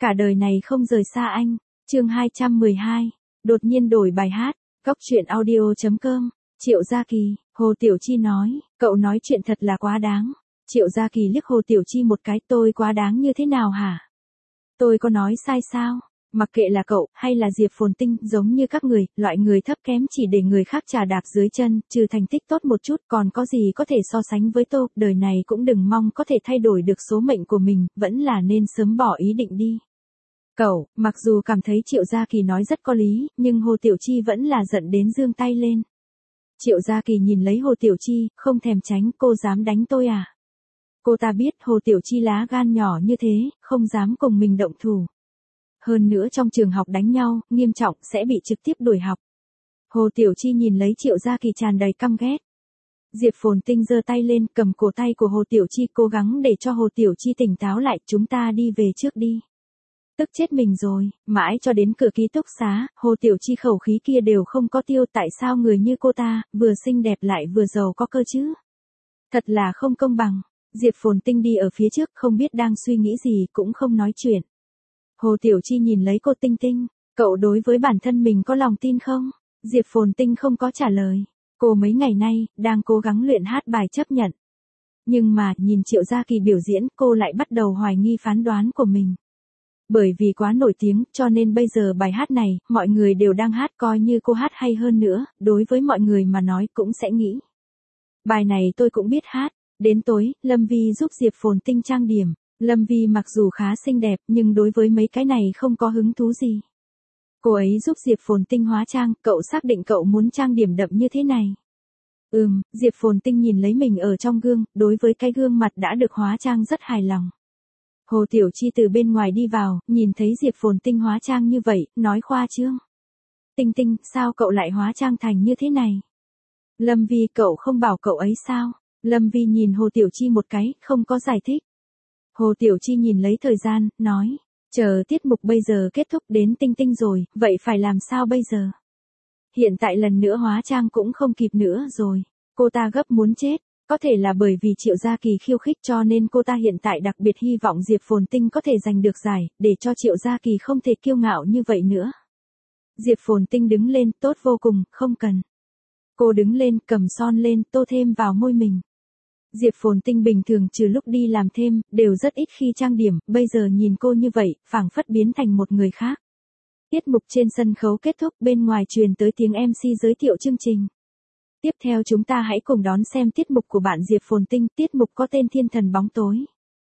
Cả đời này không rời xa anh. Chương 212. Đột nhiên đổi bài hát. Góc truyện audio.com. Triệu Gia Kỳ, Hồ Tiểu Chi nói, cậu nói chuyện thật là quá đáng. Triệu Gia Kỳ liếc Hồ Tiểu Chi một cái, tôi quá đáng như thế nào hả? Tôi có nói sai sao? Mặc kệ là cậu, hay là Diệp Phồn Tinh, giống như các người, loại người thấp kém chỉ để người khác chà đạp dưới chân, trừ thành tích tốt một chút, còn có gì có thể so sánh với tôi, đời này cũng đừng mong có thể thay đổi được số mệnh của mình, vẫn là nên sớm bỏ ý định đi. Cậu, mặc dù cảm thấy Triệu Gia Kỳ nói rất có lý, nhưng Hồ Tiểu Chi vẫn là giận đến giương tay lên. Triệu Gia Kỳ nhìn lấy Hồ Tiểu Chi, không thèm tránh, cô dám đánh tôi à? Cô ta biết Hồ Tiểu Chi lá gan nhỏ như thế, không dám cùng mình động thủ. Hơn nữa trong trường học đánh nhau, nghiêm trọng, sẽ bị trực tiếp đuổi học. Hồ Tiểu Chi nhìn lấy Triệu Gia Kỳ tràn đầy căm ghét. Diệp Phồn Tinh giơ tay lên, cầm cổ tay của Hồ Tiểu Chi, cố gắng để cho Hồ Tiểu Chi tỉnh táo lại, chúng ta đi về trước đi. Tức chết mình rồi, mãi cho đến cửa ký túc xá, Hồ Tiểu Chi khẩu khí kia đều không có tiêu, tại sao người như cô ta, vừa xinh đẹp lại vừa giàu có cơ chứ? Thật là không công bằng. Diệp Phồn Tinh đi ở phía trước, không biết đang suy nghĩ gì, cũng không nói chuyện. Hồ Tiểu Chi nhìn lấy cô Tinh Tinh, cậu đối với bản thân mình có lòng tin không? Diệp Phồn Tinh không có trả lời. Cô mấy ngày nay, đang cố gắng luyện hát bài chấp nhận. Nhưng mà, nhìn Triệu Gia Kỳ biểu diễn, cô lại bắt đầu hoài nghi phán đoán của mình. Bởi vì quá nổi tiếng, cho nên bây giờ bài hát này, mọi người đều đang hát, coi như cô hát hay hơn nữa, đối với mọi người mà nói cũng sẽ nghĩ. Bài này tôi cũng biết hát. Đến tối, Lâm Vi giúp Diệp Phồn Tinh trang điểm. Lâm Vi mặc dù khá xinh đẹp, nhưng đối với mấy cái này không có hứng thú gì. Cô ấy giúp Diệp Phồn Tinh hóa trang, cậu xác định cậu muốn trang điểm đậm như thế này. Diệp Phồn Tinh nhìn lấy mình ở trong gương, đối với cái gương mặt đã được hóa trang rất hài lòng. Hồ Tiểu Chi từ bên ngoài đi vào, nhìn thấy Diệp Phồn Tinh hóa trang như vậy, nói khoa trương. Tinh Tinh, sao cậu lại hóa trang thành như thế này? Lâm Vi, cậu không bảo cậu ấy sao? Lâm Vi nhìn Hồ Tiểu Chi một cái, không có giải thích. Hồ Tiểu Chi nhìn lấy thời gian, nói, chờ tiết mục bây giờ kết thúc đến Tinh Tinh rồi, vậy phải làm sao bây giờ? Hiện tại lần nữa hóa trang cũng không kịp nữa rồi. Cô ta gấp muốn chết. Có thể là bởi vì Triệu Gia Kỳ khiêu khích cho nên cô ta hiện tại đặc biệt hy vọng Diệp Phồn Tinh có thể giành được giải, để cho Triệu Gia Kỳ không thể kiêu ngạo như vậy nữa. Diệp Phồn Tinh đứng lên, tốt vô cùng, không cần. Cô đứng lên, cầm son lên, tô thêm vào môi mình. Diệp Phồn Tinh bình thường trừ lúc đi làm thêm, đều rất ít khi trang điểm, bây giờ nhìn cô như vậy, phảng phất biến thành một người khác. Tiết mục trên sân khấu kết thúc, bên ngoài truyền tới tiếng MC giới thiệu chương trình. Tiếp theo chúng ta hãy cùng đón xem tiết mục của bạn Diệp Phồn Tinh, tiết mục có tên Thiên Thần Bóng Tối.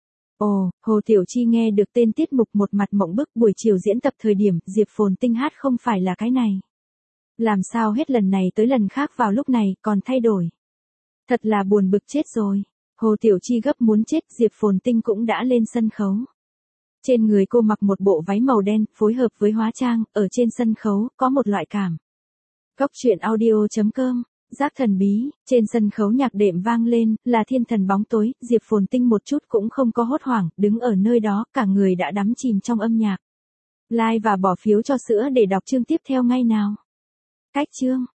Ồ, Hồ Tiểu Chi nghe được tên tiết mục một mặt mộng bức, buổi chiều diễn tập thời điểm Diệp Phồn Tinh hát không phải là cái này. Làm sao hết lần này tới lần khác vào lúc này còn thay đổi. Thật là buồn bực chết rồi. Hồ Tiểu Chi gấp muốn chết, Diệp Phồn Tinh cũng đã lên sân khấu. Trên người cô mặc một bộ váy màu đen, phối hợp với hóa trang, ở trên sân khấu, có một loại cảm. Góc truyện audio.com. Giác thần bí, trên sân khấu nhạc đệm vang lên, là Thiên Thần Bóng Tối, Diệp Phồn Tinh một chút cũng không có hốt hoảng, đứng ở nơi đó, cả người đã đắm chìm trong âm nhạc. Like và bỏ phiếu cho sữa để đọc chương tiếp theo ngay nào. Cách chương.